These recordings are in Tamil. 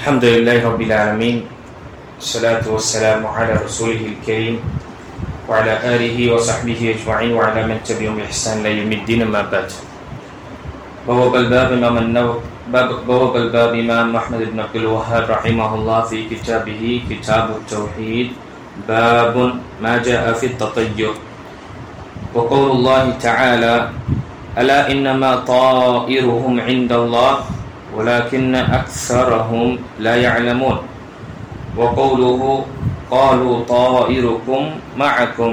الحمد لله رب العالمين الصلاة والسلام على رسوله الكريم وعلى آله وصحبه أجمعين وعلى من تبعهم بإحسان إلى يوم الدين أما بعد. بواب الباب إمام أحمد بن عبد الوهاب رحمه الله في كتابه كتاب التوحيد باب ما جاء في التطير وقول الله تعالى ألا إنما طائرهم عند الله ولكن أكثرهم لا يعلمون وقوله قالوا طائركم معكم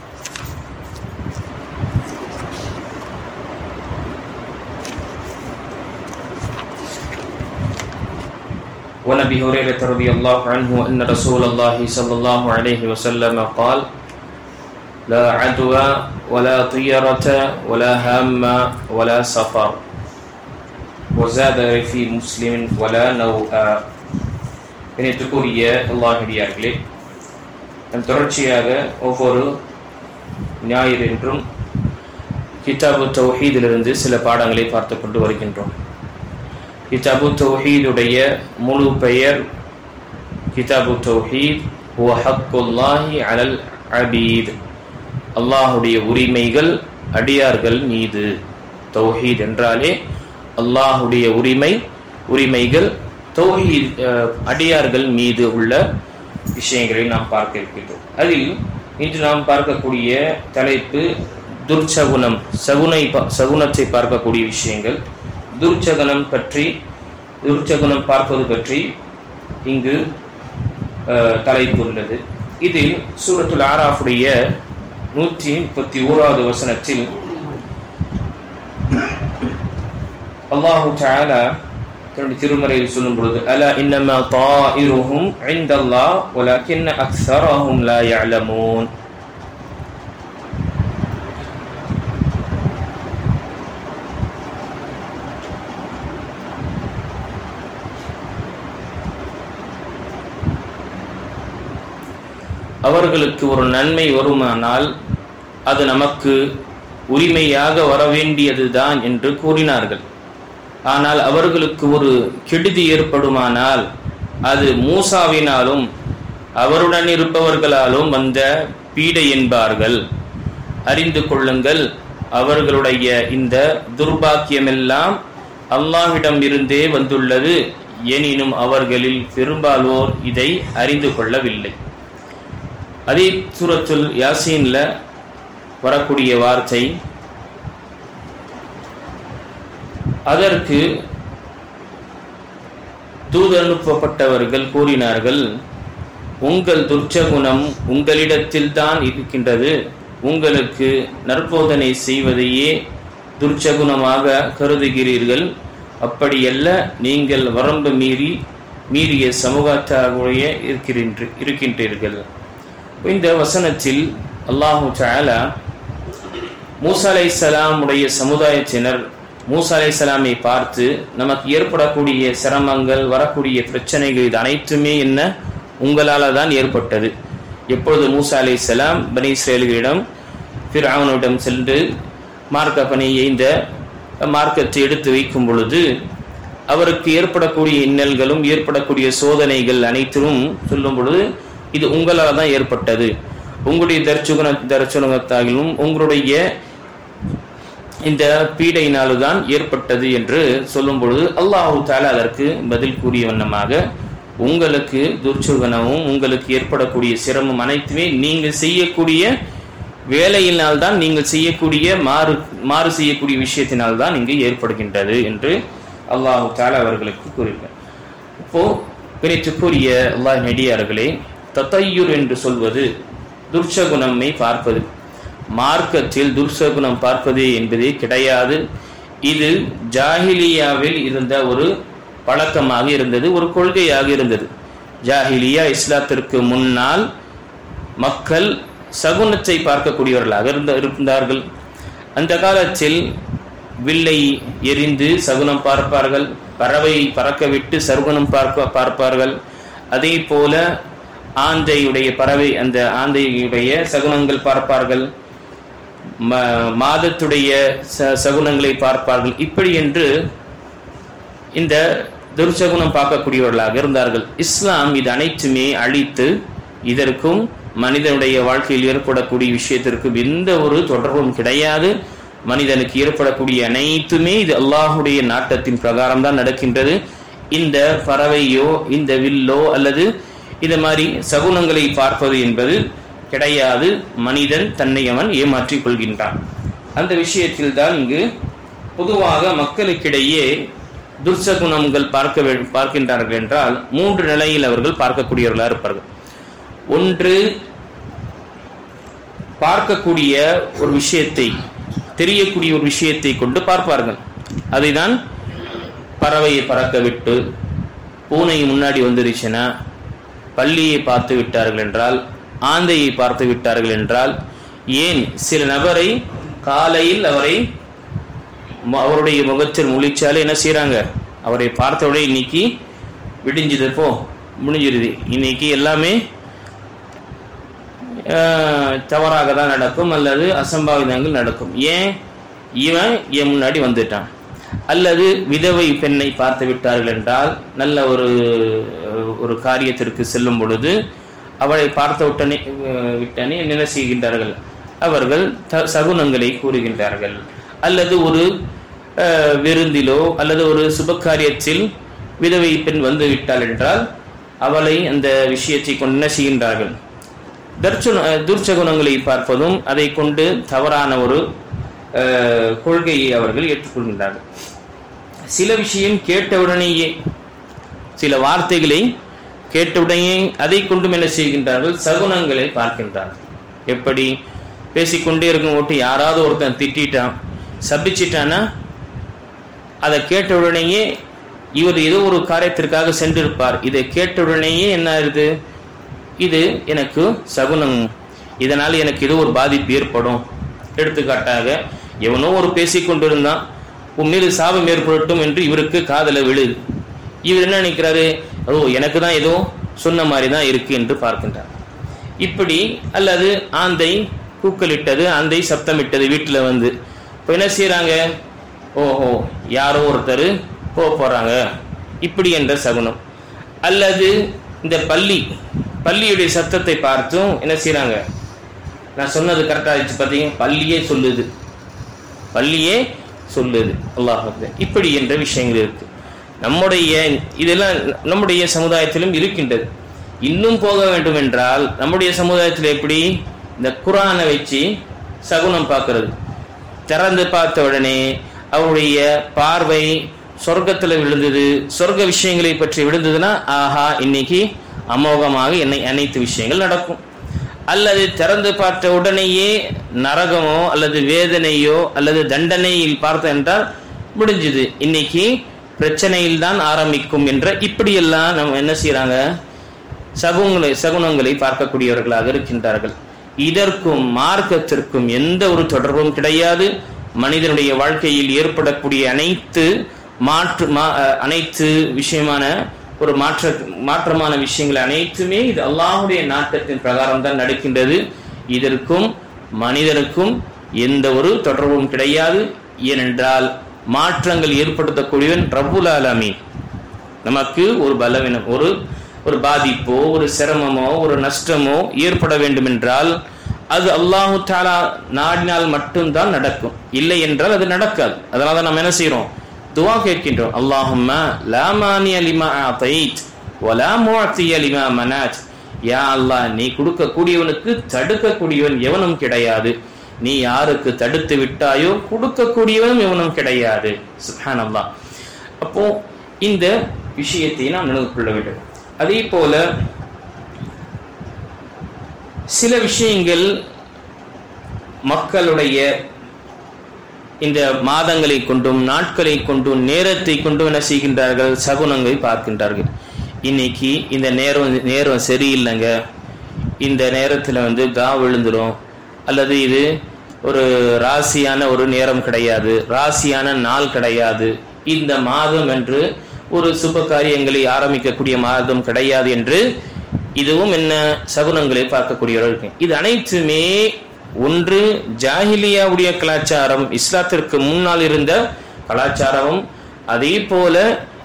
وعن أبي هريرة رضي الله عنه أن رسول الله صلى الله عليه وسلم قال لا عدوى ولا طيرة ولا هام ولا سفر وزاد في مسلم ولا نوء. இணைத்துக்குரிய அல்லாஹ்வியார்களே, நம் தொடர்ச்சியாக ஒவ்வொரு ஞாயிறு என்றும் கிதாபு தௌஹீதிலிருந்து சில பாடங்களை பார்த்து கொண்டு வருகின்றோம். கிதாபு தௌஹீதுடைய முழு பெயர் கிதாபு தௌஹீத் ஹுவ ஹக்குல்லாஹி அலல் அபீத், அல்லாஹுடைய உரிமைகள் அடியார்கள் மீது. தௌஹீத் என்றாலே அல்லாஹுடைய உரிமைகள் தௌஹீத் அடியார்கள் மீது உள்ள விஷயங்களை நாம் பார்க்க இருக்கின்றோம். அதில் இன்று நாம் பார்க்கக்கூடிய தலைப்பு துர்ச்சகுனம், சகுனத்தை பார்க்கக்கூடிய விஷயங்கள். துர்ச்சகுனம் பார்ப்பது பற்றி இங்கு தலைப்பு உள்ளது. இதில் சூரத்துல் ஆராஃபுடைய 131வது வசனத்தில் அல்லாஹு தஆலா தன்னுடைய திருமறையில் சொல்லும் பொழுது அலா இன்னமா தாயிருஹும் இன்தல்லாஹ் வலக்கின் அக்ஸரஹும் லா யஅலமூன். அவர்களுக்கு ஒரு நன்மை வருமானால் அது நமக்கு உரிமையாக வரவேண்டியதுதான் என்று கூறினார்கள். ஆனால் அவர்களுக்கு ஒரு கெடுதி ஏற்படுமானால் அது மூசாவினாலும் அவருடன் இருப்பவர்களாலும் வந்த பீடை என்பார்கள். அறிந்து கொள்ளுங்கள், அவர்களுடைய இந்த துர்பாக்கியமெல்லாம் அல்லாஹ்விடம் இருந்தே வந்துள்ளது, எனினும் அவர்களில் பெரும்பாலோர் இதை அறிந்து கொள்ளவில்லை. அதே சூரத்துல் யாசீன்ல வரக்கூடிய வார்த்தை, அதற்கு தூதனுப்பப்பட்டவர்கள் கூறினார்கள், உங்கள் துர்ச்சகுணம் உங்களிடத்தில் தான் இருக்கின்றது, உங்களுக்கு நற்போதனை செய்வதையே துர்ச்சகுணமாக கருதுகிறீர்கள், அப்படியல்ல, நீங்கள் வரம்பு மீறிய சமூகத்தாகவே இருக்கின்றீர்கள். இந்த வசனத்தில் அல்லாஹு தஆலா மூசா அலைஹிஸ்ஸலாம் உடைய சமுதாயத்தினர் மூசா அலைஹிஸ்ஸலாமை பார்த்து நமக்கு ஏற்படக்கூடிய சிரமங்கள், வரக்கூடிய பிரச்சனைகள், இது அனைத்துமே என்ன உங்களால தான் ஏற்பட்டது. எப்பொழுது மூசா அலைஹிஸ்ஸலாம் பனி இஸ்ரேலிடம் ஃபிர்அவுனிடம் சென்று மார்க்க பணியை இந்த மார்க்கத்தை எடுத்து வைக்கும் பொழுது அவருக்கு ஏற்படக்கூடிய இன்னல்களும் ஏற்படக்கூடிய சோதனைகள் அனைத்தும் சொல்லும் பொழுது இது உங்களால் தான் ஏற்பட்டது, உங்களுடைய தர்ச்சுணத்தாலும் உங்களுடைய இந்த பீடையினால்தான் ஏற்பட்டது என்று சொல்லும் பொழுது அல்லாஹு தஆலா அதற்கு பதில் கூறிய வண்ணமாக, உங்களுக்கு துர்ச்சுகனமும் உங்களுக்கு ஏற்படக்கூடிய சிரமம் அனைத்துமே நீங்கள் செய்யக்கூடிய வேலையினால்தான், நீங்கள் செய்யக்கூடிய மாறு செய்யக்கூடிய விஷயத்தினால்தான் இங்கு ஏற்படுகின்றது என்று அல்லாஹு தஆலா அவர்களுக்கு கூறுகிறார். இப்போ பிணைத்துக்குரிய அல்லாஹ் நடிகார்களே, தத்தையுர் என்று சொல்வது துர்ச்சகுணமை பார்ப்பது. மார்க்கத்தில் துர்சகுணம் பார்ப்பது என்பதே கிடையாது. இது ஜாஹிலியாவில் இருந்த ஒரு பழக்கமாக இருந்தது, ஒரு கொள்கையாக இருந்தது. ஜாஹிலியா இஸ்லாத்திற்கு முன்னால் மக்கள் சகுனத்தை பார்க்கக்கூடியவர்களாக இருந்தார்கள். அந்த காலத்தில் வில்லை எரிந்து சகுனம் பார்ப்பார்கள், பறவை பறக்க விட்டு சகுனம் பார்ப்பார்கள். அதே போல ஆந்தையுடைய பறவை, அந்த ஆந்தையுடைய சகுனங்கள் பார்ப்பார்கள், மாதத்துடைய சகுனங்களை பார்ப்பார்கள். இப்படி என்று இந்த துர்சகுணம் பார்க்கக்கூடியவர்களாக இருந்தார்கள். இஸ்லாம் இது அனைத்துமே அழித்து இதற்கும் மனிதனுடைய வாழ்க்கையில் ஏற்படக்கூடிய விஷயத்திற்கும் எந்த ஒரு தொடர்பும் கிடையாது. மனிதனுக்கு ஏற்படக்கூடிய அனைத்துமே இது அல்லாஹுடைய நாட்டத்தின் பிரகாரம் தான் நடக்கின்றது. இந்த பறவையோ இந்த வில்லோ அல்லது இந்த மாதிரி சகுனங்களை பார்ப்பது என்பது கிடையாது. மனிதன் தன்னை அவன் ஏமாற்றிக் கொள்கின்றான். அந்த விஷயத்தில் தான் இங்கு பொதுவாக மக்களுக்கிடையே துர்சகுணங்கள் பார்க்கின்றார்கள் என்றால் 3 நிலையில் அவர்கள் பார்க்கக்கூடியவர்களாக இருப்பார்கள். ஒன்று, பார்க்கக்கூடிய ஒரு விஷயத்தை, தெரியக்கூடிய ஒரு விஷயத்தை கொண்டு பார்ப்பார்கள். அதைதான் பறவையை பறக்க விட்டு பூனை முன்னாடி வந்துருச்சுன்னா, பள்ளியை பார்த்து விட்டார்கள் என்றால், ஆந்தையை பார்த்து விட்டார்கள் என்றால், ஏன் சில நபரை காலையில் அவருடைய முகத்தில் முழிச்சாலே என்ன செய்யறாங்க, அவரை பார்த்தோட இன்னைக்கு விடிஞ்சது, முடிஞ்சிருது, இன்னைக்கு எல்லாமே தவறாக தான் நடக்கும் அல்லது அசம்பாவிதங்கள் நடக்கும். ஏன் இவன் என் முன்னாடி வந்துட்டான். அல்லது விதவை பெண்ணை பார்த்து விட்டார்கள் என்றால், நல்ல ஒரு காரியத்திற்கு செல்லும் பொழுது அவளை பார்த்த விட்டனே என்ன செய்கின்றார்கள், அவர்கள் சகுனங்களை கூறுகின்றார்கள். அல்லது ஒரு விருந்திலோ அல்லது ஒரு சுபகாரியத்தில் விதவை பெண் வந்து விட்டாள் என்றால் அவளை அந்த விஷயத்தை கொண்டு என்ன செய்கின்றார்கள், துர்ச்சகுணங்களை பார்ப்பதும் அதை கொண்டு தவறான ஒரு கொள்கையை அவர்கள் ஏற்றுக்கொள்கின்றார்கள். சில விஷயம் கேட்டவுடனேயே, சில வார்த்தைகளை கேட்டவுடனே அதை கொண்டும் என்ன செய்கின்றார்கள், சகுனங்களை பார்க்கின்றார்கள். எப்படி, பேசிக்கொண்டே இருக்கும் போட்டு யாராவது ஒருத்தன் திட்டான், சபிச்சிட்டானா, அதை கேட்டவுடனேயே இவர் ஏதோ ஒரு காரியத்திற்காக சென்றிருப்பார், இதை கேட்டவுடனேயே என்ன ஆகுது, இது எனக்கு சகுனம், இதனால் எனக்கு ஏதோ ஒரு பாதிப்பு ஏற்படும். எடுத்துக்காட்டாக, எவனோ ஒரு பேசிக்கொண்டிருந்தான், உன்மீது சாபம் ஏற்படட்டும் என்று இவருக்கு காதல விழுது. இவர் என்ன நினைக்கிறாரு, எனக்கு தான் ஏதோ சொன்ன மாதிரி தான் இருக்கு என்று பார்க்கின்றார். இப்படி, அல்லது ஆந்தை கூக்கலிட்டது, ஆந்தை சப்தமிட்டது வீட்டில் வந்து, இப்போ என்ன செய்யறாங்க, யாரோ ஒருத்தர் போறாங்க, இப்படி என்ற சகுனம். அல்லது இந்த பள்ளியுடைய சத்தத்தை பார்த்தும் என்ன செய்யறாங்க, நான் சொன்னது கரெக்டா ஆயிடுச்சு பார்த்தீங்க, பள்ளியே சொல்லுது அல்லாஹ். இப்படி என்ற விஷயங்கள் இருக்கு. இதெல்லாம் நம்முடைய சமுதாயத்திலும் இருக்கின்றது. இன்னும் போக வேண்டும் என்றால் நம்முடைய சமுதாயத்தில் எப்படி, இந்த குர்ஆனை வச்சு சகுனம் பார்க்கிறது, திறந்து பார்த்த உடனே அவருடைய பார்வை சொர்க்கத்தில் விழுந்தது, சொர்க்க விஷயங்களை பற்றி விழுந்ததுன்னா, ஆஹா இன்னைக்கு அமோகமாக அனைத்து விஷயங்கள் நடக்கும். அல்லது திறந்து பார்த்த உடனேயே நரகமோ அல்லது வேதனையோ அல்லது தண்டனையில் பார்த்த என்றால் முடிஞ்சது, இன்னைக்கு பிரச்சனையில் தான் ஆரம்பிக்கும் என்ற இப்படியெல்லாம் நம்ம என்ன செய்யறாங்க, சகுனங்களை பார்க்கக்கூடியவர்களாக இருக்கின்றார்கள். இதற்கும் மார்க்கத்திற்கும் எந்த ஒரு தொடர்பும் கிடையாது. மனிதனுடைய வாழ்க்கையில் ஏற்படக்கூடிய அனைத்து விஷயமான ஒரு மாற்றமான விஷயங்கள் அனைத்துமே இது அல்லாஹ்வுடைய நாட்டத்தின் பிரகாரம் தான் நடக்கின்றது. இதற்கும் மனிதனுக்கும் எந்த ஒரு தொடர்பும் கிடையாது. ஏனென்றால் மாற்றங்கள் ஏற்படுத்தக்கூடியவன் ரப்புல் ஆலமீன். நமக்கு ஒரு பலவீனம், ஒரு பாதிப்போ ஒரு சிரமமோ ஒரு நஷ்டமோ ஏற்பட வேண்டும் என்றால் அது அல்லாஹு தஆலா நாடினால் மட்டும்தான் நடக்கும், இல்லை என்றால் அது நடக்காது. அதனால தான் நம்ம என்ன செய்யறோம், துஆ கேட்கின்றோம், அல்லாஹும்ம லா மானிய லிமா அதைத் வலா முஅத்திய லிமா மனாத். யா அல்லாஹ், நீ கொடுக்கக்கூடியவனுக்கு தடுக்கக்கூடியவன் எவனும் கிடையாது, நீ யாருக்கு தடுத்து விட்டாயோ கொடுக்கக்கூடியவனும் எவனும் கிடையாது. சுப்ஹானல்லாஹ். அப்போ இந்த விஷயத்தை நாம் நினைவு கொள்ள வேண்டும். அதே போல சில விஷயங்கள் மக்களுடைய இந்த மாதங்களை கொண்டும் நாட்களை கொண்டும் நேரத்தை கொண்டும் என்ன செய்கின்றார்கள், சகுனங்களை பார்க்கின்றார்கள். இன்னைக்கு இந்த நேரம் சரியில்லைங்க, இந்த நேரத்தில் கா விழுந்துடும், அல்லது இது ஒரு ராசியான ஒரு நேரம் கிடையாது, ராசியான நாள் கிடையாது, இந்த மாதம் என்று ஒரு சுப காரியங்களை ஆரம்பிக்கக்கூடிய மாதம் கிடையாது என்று இதுவும் என்ன சகுனங்களை பார்க்கக்கூடியவர்கள். இது அனைத்துமே ஒன்று ஜாஹிலியாவுடைய கலாச்சாரம், இஸ்லாத்திற்கு முன்னால் இருந்த கலாச்சாரமும், அதே போல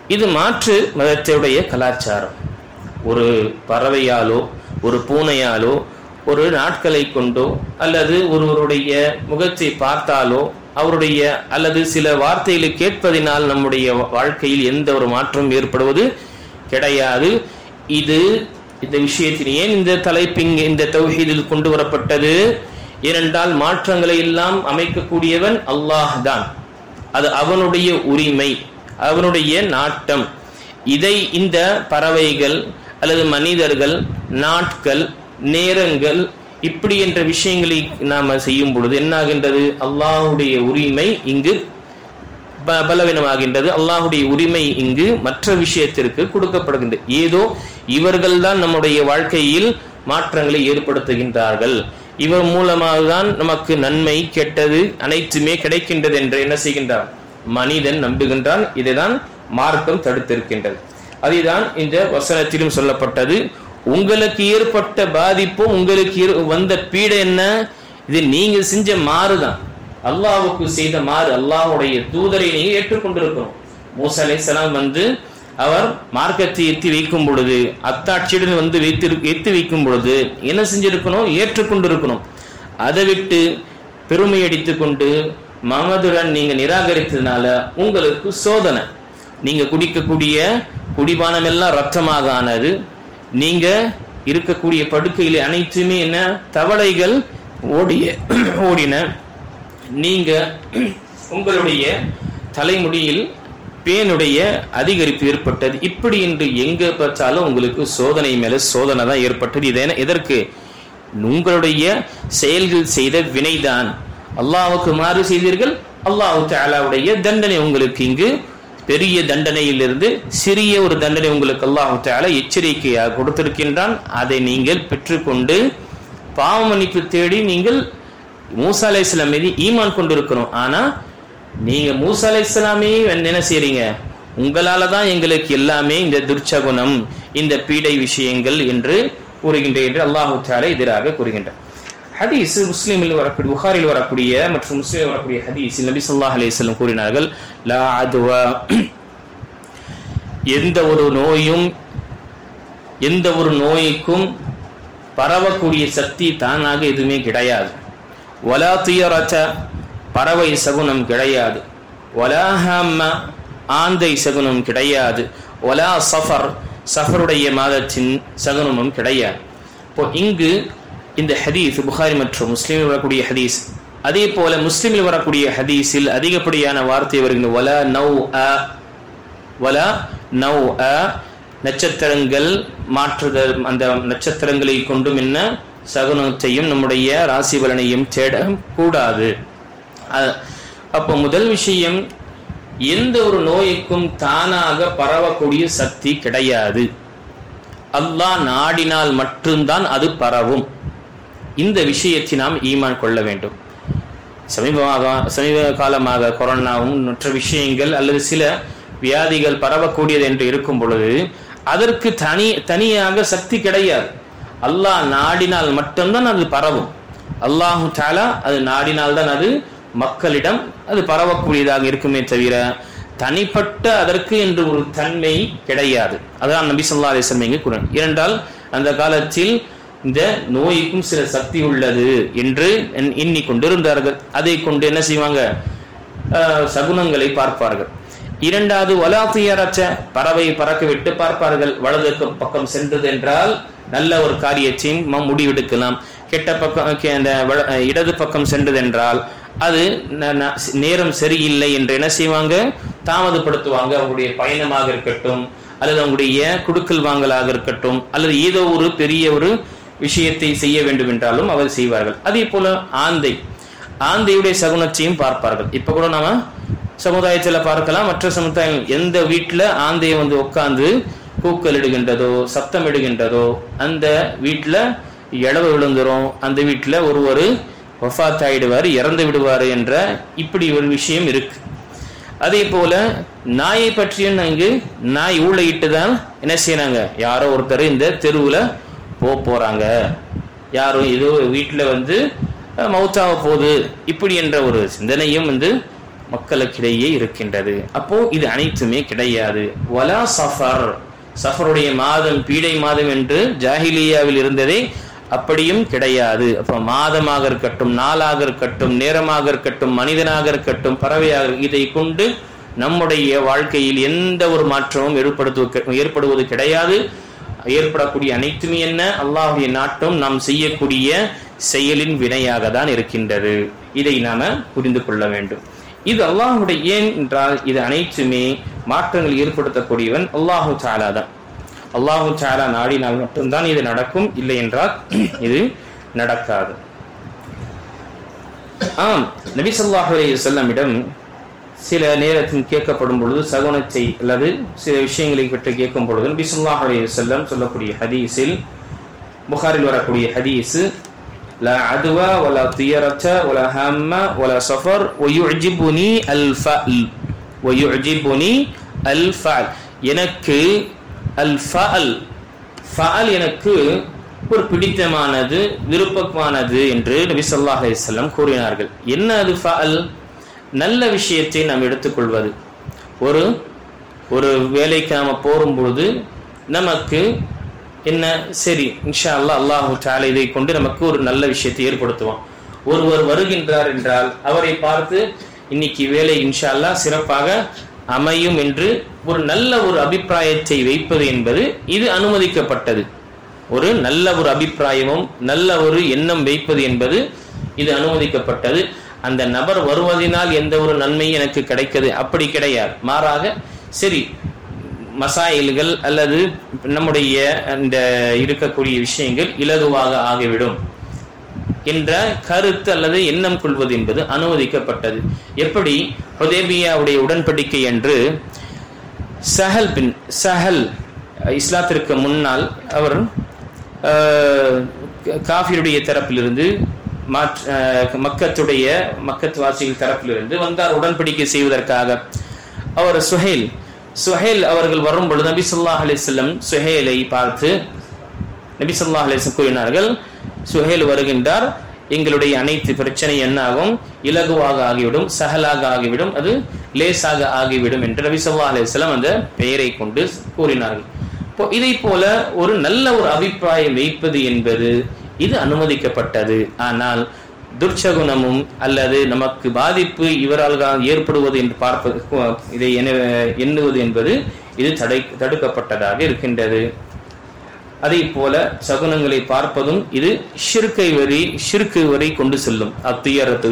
இது மாற்று மதத்துடைய கலாச்சாரம். ஒரு பறவையாலோ ஒரு பூனையாலோ ஒரு நாட்களை கொண்டோ அல்லது ஒருவருடைய முகத்தை பார்த்தாலோ அவருடைய அல்லது சில வார்த்தைகளை கேட்பதினால் நம்முடைய வாழ்க்கையில் எந்த ஒரு மாற்றம் ஏற்படுவது கிடையாது. இது இந்த விஷயத்தில் ஏன் இந்த தலைப்பின் இந்த தௌஹீதில் கொண்டு வரப்பட்டது? ஏனென்றால் மாற்றங்களை எல்லாம் அமைக்கக்கூடியவன் அல்லாஹ் தான். அது அவனுடைய உரிமை, அவனுடைய நாட்டம். இதை இந்த பறவைகள் அல்லது மனிதர்கள், நாட்கள், நேரங்கள் இப்படி என்ற விஷயங்களை நாம செய்யும் பொழுது என்னாகின்றது? அல்லாஹுடைய உரிமை இங்கு பலவீனமாகின்றது. அல்லாஹுடைய உரிமை இங்கு மற்ற விஷயத்திற்கு கொடுக்கப்படுகின்றது. ஏதோ இவர்கள் தான் நம்முடைய வாழ்க்கையில் மாற்றங்களை ஏற்படுத்துகின்றார்கள், இவர் மூலமாக தான் நமக்கு நன்மை கெட்டது அனைத்துமே கிடைக்கின்றது என்று என்ன செய்கின்றார்? மனிதன் நம்புகின்றான். இதைதான் மார்க்கம் தடுத்திருக்கின்றது. அதுதான் இந்த வசனத்திலும் சொல்லப்பட்டது. உங்களுக்கு ஏற்பட்ட பாதிப்பும் உங்களுக்கு வந்த பீடை என்ன? இது நீங்க செஞ்ச மாறுதான், அல்லாஹ்வுக்கு செய்த மாறு. அல்லாஹ்வுடைய தூதரை நீங்க ஏற்றுக்கொண்டிருக்கணும். மூசா அலைஹிஸ்ஸலாம் அவர் மார்க்கத்தை எத்தி வைக்கும் பொழுது, அத்தாட்சியுடன் எத்தி வைக்கும் பொழுது என்ன செஞ்சிருக்கணும்? ஏற்றுக்கொண்டிருக்கணும். அதை விட்டு பெருமை அடித்துக் கொண்டு மமதுடன் நீங்க நிராகரித்ததுனால உங்களுக்கு சோதனை. நீங்க குடிக்கக்கூடிய குடிபானம் எல்லாம் ரத்தமாக ஆனது. நீங்க இருக்கக்கூடிய படுக்கையில அனைத்துமே என்ன? தவளைகள் ஓடின. நீங்க உங்களுடைய தலைமுடியில் பேனுடைய அதிகரிப்பு ஏற்பட்டது. இப்படி என்று எங்க பார்த்தாலும் உங்களுக்கு சோதனை மேல சோதனை தான் ஏற்பட்டது. இது எதற்கு? உங்களுடைய செயல்கள் செய்த வினைதான். அல்லாஹ்வுக்கு மாறு செய்தீர்கள், அல்லாஹ் தஆலாவுடைய தண்டனை உங்களுக்கு இங்கு பெரிய தண்டனையிலிருந்து சிறிய ஒரு தண்டனை உங்களுக்கு அல்லாஹ் தஆலா எச்சரிக்கையாக கொடுத்திருக்கின்றான். அதை நீங்கள் பெற்றுக்கொண்டு பாவ மன்னிப்பு தேடி நீங்கள் மூசா அலைஹிஸ்ஸலாம் மீது ஈமான் கொண்டிருக்கிறோம். ஆனா நீங்க மூசா அலைஹிஸ்ஸலாமே என்ன செய்றீங்க? உங்களால தான் எங்களுக்கு எல்லாமே இந்த துர்ச்சகுணம், இந்த பீடை விஷயங்கள் என்று கூறுகின்ற என்று அல்லாஹ் தஆலா எதிராக கூறுகின்றார். ஹதீஸ் முஸ்லிமில் வரக்கூடிய, புகாரில் வரக்கூடிய மற்றும் முஸ்லிமில் வரக்கூடிய ஹதீஸ் நபி ஸல்லல்லாஹு அலைஹி வஸல்லம் கூறினார்கள், லா அத்வா, எந்த ஒரு நோய்க்கும் பரவக்கூடிய சக்தி தானாக எதுவுமே கிடையாது. வலா தியரத, பறவை சகுனம் கிடையாது. வலா ஹம்ம, ஆந்தை சகுனம் கிடையாது. வலா சஃபர், சஃபருடைய மாதத்தின் சகுனமும் கிடையாது. இப்போ இங்கு இந்த ஹதீஸ் புகாரி மற்றும் முஸ்லிமில் வரக்கூடிய ஹதீஸ், அதே போல முஸ்லிமில் வரக்கூடிய ஹதீஸில் அதிகப்படியான வார்த்தை வருகின்ற வலா நௌஅ, நட்சத்திரங்கள் மாற்றுதல், அந்த நட்சத்திரங்களை கொண்டும் என்ன சகுனத்தையும் நம்முடைய ராசி பலனையும் தேட கூடாது. அப்போ முதல் விஷயம், எந்த ஒரு நோய்க்கும் தானாக பரவக்கூடிய சக்தி கிடையாது. அல்லாஹ் நாடினால் மட்டும்தான் அது பரவும். இந்த விஷயத்தை நாம் ஈமான் கொள்ள வேண்டும். சமீப காலமாக கொரோனாவும் மற்ற விஷயங்கள் அல்லது சில வியாதிகள் பரவக்கூடியது என்று இருக்கும் பொழுது அதற்கு தனியாக சக்தி கிடையாது. அல்லாஹ் நாடினால் மட்டும்தான் அது பரவும். அல்லாஹு தஆலா அது நாடினால் தான் அது மக்களிடம் அது பரவக்கூடியதாக இருக்குமே தவிர தனிப்பட்ட அதற்கு என்று ஒரு தன்மை கிடையாது. அதான் நபி ஸல்லல்லாஹு அலைஹி வஸல்லம் இங்கு கூறினார். ஏனென்றால் அந்த காலத்தில் இந்த நோய்க்கும் சில சக்தி உள்ளது என்று எண்ணிக்கொண்டிருந்தார்கள். அதை கொண்டு என்ன செய்வாங்க? சகுனங்களை பார்ப்பார்கள். இரண்டாவது, வலாத்தியரச்ச, பறவை பறக்க விட்டு பார்ப்பார்கள். வலது பக்கம் சென்றது என்றால் நல்ல ஒரு காரியத்தையும் முடிவெடுக்கலாம். கெட்ட பக்கம் இடது பக்கம் சென்றது என்றால் அது நேரம் சரியில்லை என்று என்ன செய்வாங்க? தாமதப்படுத்துவாங்க. அவங்களுடைய பயணமாக இருக்கட்டும் அல்லது அவங்களுடைய குடுக்கல் வாங்கலாக இருக்கட்டும் அல்லது ஏதோ ஒரு பெரிய ஒரு விஷயத்தை செய்ய வேண்டும் என்றாலும் அவர் செய்வார்கள். அதே போல ஆந்தையுடைய சகுனத்தையும் பார்ப்பார்கள். இப்ப கூட நாம சமுதாயத்தில் பார்க்கலாம், மற்ற சமுதாயம் எந்த வீட்டுல ஆந்தையை உட்கார்ந்து கூக்கல் இடுகின்றதோ சப்தம் இடுகின்றதோ அந்த வீட்டுல இழவு விழுந்துரும், அந்த வீட்டுல ஒருவர் வஃபாத் ஆயிடுவார், இறந்து விடுவார் என்ற இப்படி ஒரு விஷயம் இருக்கு. அதே போல நாயை பற்றியும் இங்கு நாய் ஊழையிட்டு தான் என்ன செய்யறாங்க? யாரோ ஒருத்தர் இந்த தெருவுல போறாங்க, யாரோ ஏதோ வீட்டுல மௌத்தாக போகுது, இப்படி என்ற ஒரு சிந்தனையும் மக்களுக்கிடையே இருக்கின்றது. அப்போ இது அனைத்துமே கிடையாது. வலா சஃபர், சஃபருடைய மாதம் பீடை மாதம் என்று ஜாஹிலியாவில் இருந்ததே அப்படியும் கிடையாது. அப்போ மாதமாக இருக்கட்டும், நாளாக இருக்கட்டும், நேரமாக இருக்கட்டும், மனிதனாக இருக்கட்டும், பறவையாக, இதை கொண்டு நம்முடைய வாழ்க்கையில் எந்த ஒரு மாற்றமும் ஏற்படுவது கிடையாது. ஏற்படக்கூடிய அனைத்துமே என்ன? அல்லாஹ்வுடைய நாட்டம் நாம் செய்யக்கூடிய செயலின் வினையாக தான் இருக்கின்றது. இதை நாம புரிந்து கொள்ள வேண்டும். இது அல்லாஹ்வுடைய, ஏன் என்றால் இது அனைத்துமே மாற்றங்கள் ஏற்படுத்தக்கூடியவன் அல்லாஹு தஆலா தான். அல்லாஹு தஆலா நாடினால் மட்டும்தான் இது நடக்கும், இல்லை என்றால் இது நடக்காது. நபி ஸல்லல்லாஹு அலைஹி வஸல்லமிடம் சில நேரத்தில் கேட்கப்படும் பொழுது சகுனத்தை அல்லது சில விஷயங்களை பற்றி கேட்கும் பொழுது நபி ஸல்லல்லாஹு அலைஹி வஸல்லம் சொல்லக்கூடிய ஹதீஸில், புகாரில் வரக்கூடிய ஹதீஸ், லா அதுவா வலா தியரத வலா ஹம்ம வலா சஃபர் வயுஜிபுனி அல் ஃபஅல் வயுஜிபுனி அல் ஃபஅல், எனக்கு அல் ஃபஅல், ஃபஅல் எனக்கு ஒரு பிடித்தமானது, விருப்பமானது என்று நபி ஸல்லல்லாஹு அலைஹி வஸல்லம் கூறினார்கள். என்ன அது ஃபஅல்? நல்ல விஷயத்தை நாம் எடுத்துக்கொள்வது. ஒரு வேலைக்கு நாம் போகும்பொழுது நமக்கு என்ன, சரி இன்ஷா அல்லாஹ் அல்லாஹு தஆலா இதை கொண்டு நமக்கு ஒரு நல்ல விஷயத்தை ஏற்படுத்துவான். ஒருவர் வருகின்றார் என்றால் அவரை பார்த்து இன்னைக்கு வேலை இன்ஷா அல்லாஹ் சிறப்பாக அமையும் என்று ஒரு நல்ல ஒரு அபிப்பிராயத்தை வைப்பது என்பது இது அனுமதிக்கப்பட்டது. ஒரு நல்ல ஒரு அபிப்பிராயமும் நல்ல ஒரு எண்ணம் வைப்பது என்பது இது அனுமதிக்கப்பட்டது. அந்த நபர் வருவதனால் எந்த ஒரு நன்மையும் எனக்கு கிடைக்கிறது அப்படி கிடையாது. மாறாக சரி மசாயில்கள் அல்லது நம்முடைய இந்த இருக்கக்கூடிய விஷயங்கள் இலகுவாக ஆகிவிடும் என்ற கருத்து அல்லது எண்ணம் கொள்வது என்பது அனுமதிக்கப்பட்டது. எப்படி ஹுதைபியாவுடைய உடன்படிக்கை என்று சஹல் இஸ்லாத்திற்கு முன்னால் அவர் காஃபிருடைய தரப்பிலிருந்து மக்கத்து வாசிகள் தரப்பிலிருந்து வந்தார் உடன்படிக்கை செய்வதற்காக. அவர் சுஹைல் அவர்கள் வரும் பொழுது நபி ஸல்லல்லாஹு அலைஹி வஸல்லம் சுஹைலை பார்த்து நபி ஸல்லல்லாஹு அலைஹி வஸல்லம் கூறினார்கள், சுஹைல் வருகின்றார், எங்களுடைய அனைத்து பிரச்சனை என்னாகும், இலகுவாக ஆகிவிடும், சஹலாக ஆகிவிடும், அது லேசாக ஆகிவிடும் என்று நபி ஸல்லல்லாஹு அலைஹி வஸல்லம் அந்த பெயரை கொண்டு கூறினார்கள். இதை போல ஒரு நல்ல ஒரு அபிப்பிராயம் வைப்பது என்பது இது அனுமதிக்கப்பட்டது. ஆனால் துர்ச்சகுணமும் அல்லது நமக்கு பாதிப்பு இவரால் ஏற்படுவது என்று பார்ப்பது, இதை எண்ணுவது என்பது இது தடுக்கப்பட்டதாக இருக்கின்றது. அதே போல சகுனங்களை பார்ப்பதும் இது ஷிர்க்கு வரை கொண்டு செல்லும். அத்தியரத்து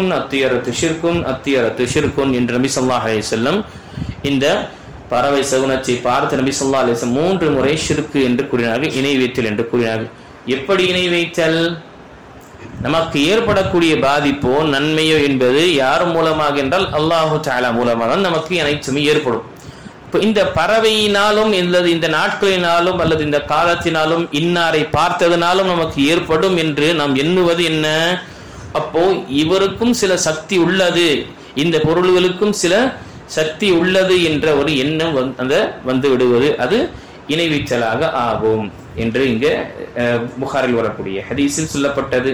ஷிர்குன் என்று நபி ஸல்லல்லாஹு அலைஹி வஸல்லம் இந்த பறவை சகுனத்தை பார்த்து நபி ஸல்லல்லாஹு அலைஹி வஸல்லம் 3 முறை ஷிர்க் என்று கூறினார்கள், இணை வைத்தல் என்று கூறினார்கள். எப்படி இணை வைத்தல்? நமக்கு ஏற்படக்கூடிய பாதிப்போ நன்மையோ என்பது யார் மூலமாக என்றால் அல்லாஹு தஆலா மூலமாக நமக்கு அனைத்துமே ஏற்படும். இப்போ இந்த பறவையினாலும் அல்லது இந்த நாட்களினாலும் அல்லது இந்த காலத்தினாலும் இன்னாரை பார்த்ததினாலும் நமக்கு ஏற்படும் என்று நாம் எண்ணுவது என்ன? அப்போ இவருக்கும் சில சக்தி உள்ளது, இந்த பொருள்களுக்கும் சில சக்தி உள்ளது என்ற ஒரு எண்ணம் வந்து விடுவது அது இணைவிச்சலாக ஆகும் என்று இங்கே புகாரில் வரக்கூடிய ஹதீஸில் சொல்லப்பட்டது.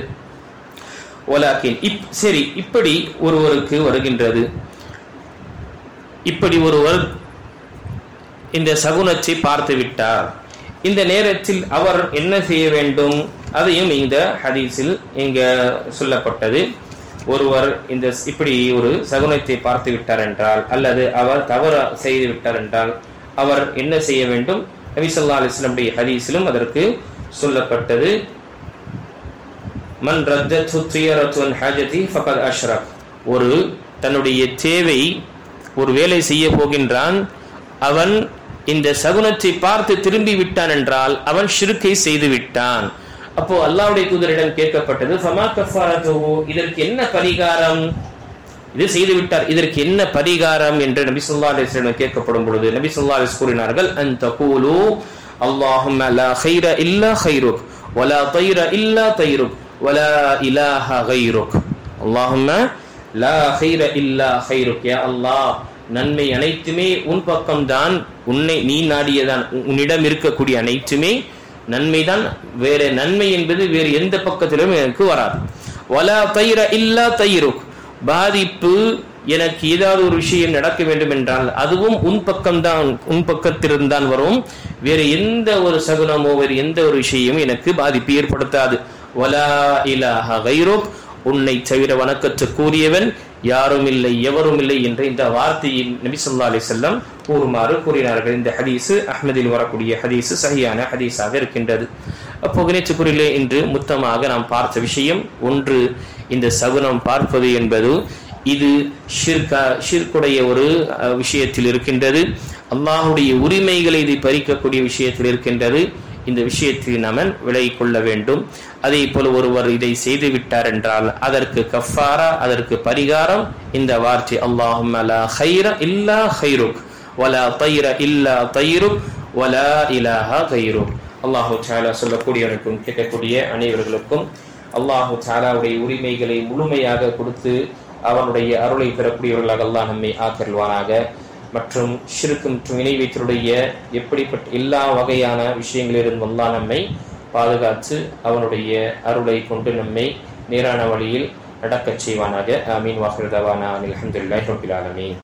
சரி, இப்படி ஒருவருக்கு வருகின்றது, இப்படி ஒருவர் இந்த சகுனத்தை பார்த்து விட்டார், இந்த நேரத்தில் அவர் என்ன செய்ய வேண்டும்? அதையும் இந்த ஹதீஸில் இங்க சொல்லப்பட்டது. ஒருவர் இந்த இப்படி ஒரு சகுனத்தை பார்த்து விட்டார் என்றால் அல்லது அவர் தவறு செய்து விட்டார் என்றால் அவர் என்ன செய்ய வேண்டும்? நபி ஸல்லல்லாஹு அலைஹி வஸல்லம் ஹதீஸிலும் அதற்கு சொல்லப்பட்டது. மன் ரத்தத்து தியரத்துன் ஹாஜதி ஃபகத் அஷ்ரக். ஒரு தன்னுடைய தேவை ஒரு வேலை செய்ய போகின்றான், அவன் இந்த சகுனத்தை பார்த்து திரும்பி விட்டான் என்றால் அவன் ஷிர்க்கை செய்து விட்டான். அப்போ அல்லாஹ்வுடைய தூதரிடம் கேட்கப்பட்டது, ஃபமா கஃபாரத்துஹு, இதற்கு என்ன பரிகாரம்? இது செய்து விட்டார், இதற்கு என்ன பரிகாரம் என்று நபி ஸல்லல்லாஹு அலைஹி வஸல்லம் கேட்கப்படும் பொழுது நபி ஸல்லல்லாஹு அலைஹி வஸல்லம் கூறினார்கள், அன் தகூலு அல்லாஹும்ம லா கைர இல்லா கைருக் வலா தைர இல்லா தைருக் வலா இலாஹ கைருக். அல்லாஹும்ம லா கைர இல்லா கைருக். யா அல்லாஹ், நன்மை அனைத்துமே உன் பக்கம்தான், உன்னை நீ நாடியதான், உன்னிடம் இருக்கக்கூடிய அனைத்துமே நன்மைதான், வேற நன்மை என்பது வேறு எந்த பக்கத்திலும் எனக்கு வராது. வலா தைர இல்லா தைருக், பாதிப்பு எனக்கு ஏதாவது ஒரு விஷயம் நடக்க வேண்டும் என்றால் அதுவும் உன் பக்கத்திலிருந்தான் வரும். வேறு எந்த ஒரு சகுனமோ வேறு எந்த ஒரு விஷயமும் எனக்கு பாதிப்பு ஏற்படுத்தாது. வலா இலாஹ கைருக், உன்னை தவிர வணக்கத்துக்குரியவன் யாரும் இல்லை எவரும் இல்லை என்ற இந்த வார்த்தையில் நபி ஸல்லல்லாஹு அலைஹி வஸல்லம் கூறினார்கள். இந்த ஹதீஸ் அஹ்மதில் வரக்கூடிய ஹதீஸ் சஹீஹான ஹதீஸாக இருக்கின்றது. அப்போ கணிச்சுக்குறிலே இன்று மொத்தமாக நாம் பார்த்த விஷயம் ஒன்று, இந்த சகுனம் பார்ப்பது என்பது இது ஷிர்க்குடைய ஒரு விஷயத்தில் இருக்கின்றது. அல்லாஹுடைய உரிமைகளை இதை பறிக்கக்கூடிய விஷயத்தில் இருக்கின்றது. இந்த விஷயத்தில் நாம் விலகிக் கொள்ள வேண்டும். அதே போல ஒருவர் இதை செய்து விட்டார் என்றால் அதற்கு கஃபாரா, அதற்கு பரிகாரம் இந்த வார்த்தை அல்லாஹும்ம லா கைர இல்லா கைருக் வலா தைர இல்லா தைருக் வலா இலாஹ கைருக். அல்லாஹு தஆலா சொல்லக்கூடியவனுக்கும் கேட்கக்கூடிய அனைவர்களுக்கும் அல்லாஹு தஆலாவுடைய உரிமைகளை முழுமையாக கொடுத்து அவனுடைய அருளை பெறக்கூடியவர்களாக அல்லாஹ் நம்மை ஆக்கல்வானாக. மற்றும் ஷிர்க் மற்றும் இணை வைத்தலுடைய எப்படிப்பட்ட எல்லா வகையான விஷயங்களிலிருந்து அல்லாஹ் நம்மை பாதுகாத்து அவனுடைய அருளை கொண்டு நம்மை நேரான வழியில் நடக்கச் செய்வானாக. ஆமீன். வாஹிரு தவானா அல்ஹம்துலில்லாஹி ரப்பில் ஆலமீன்.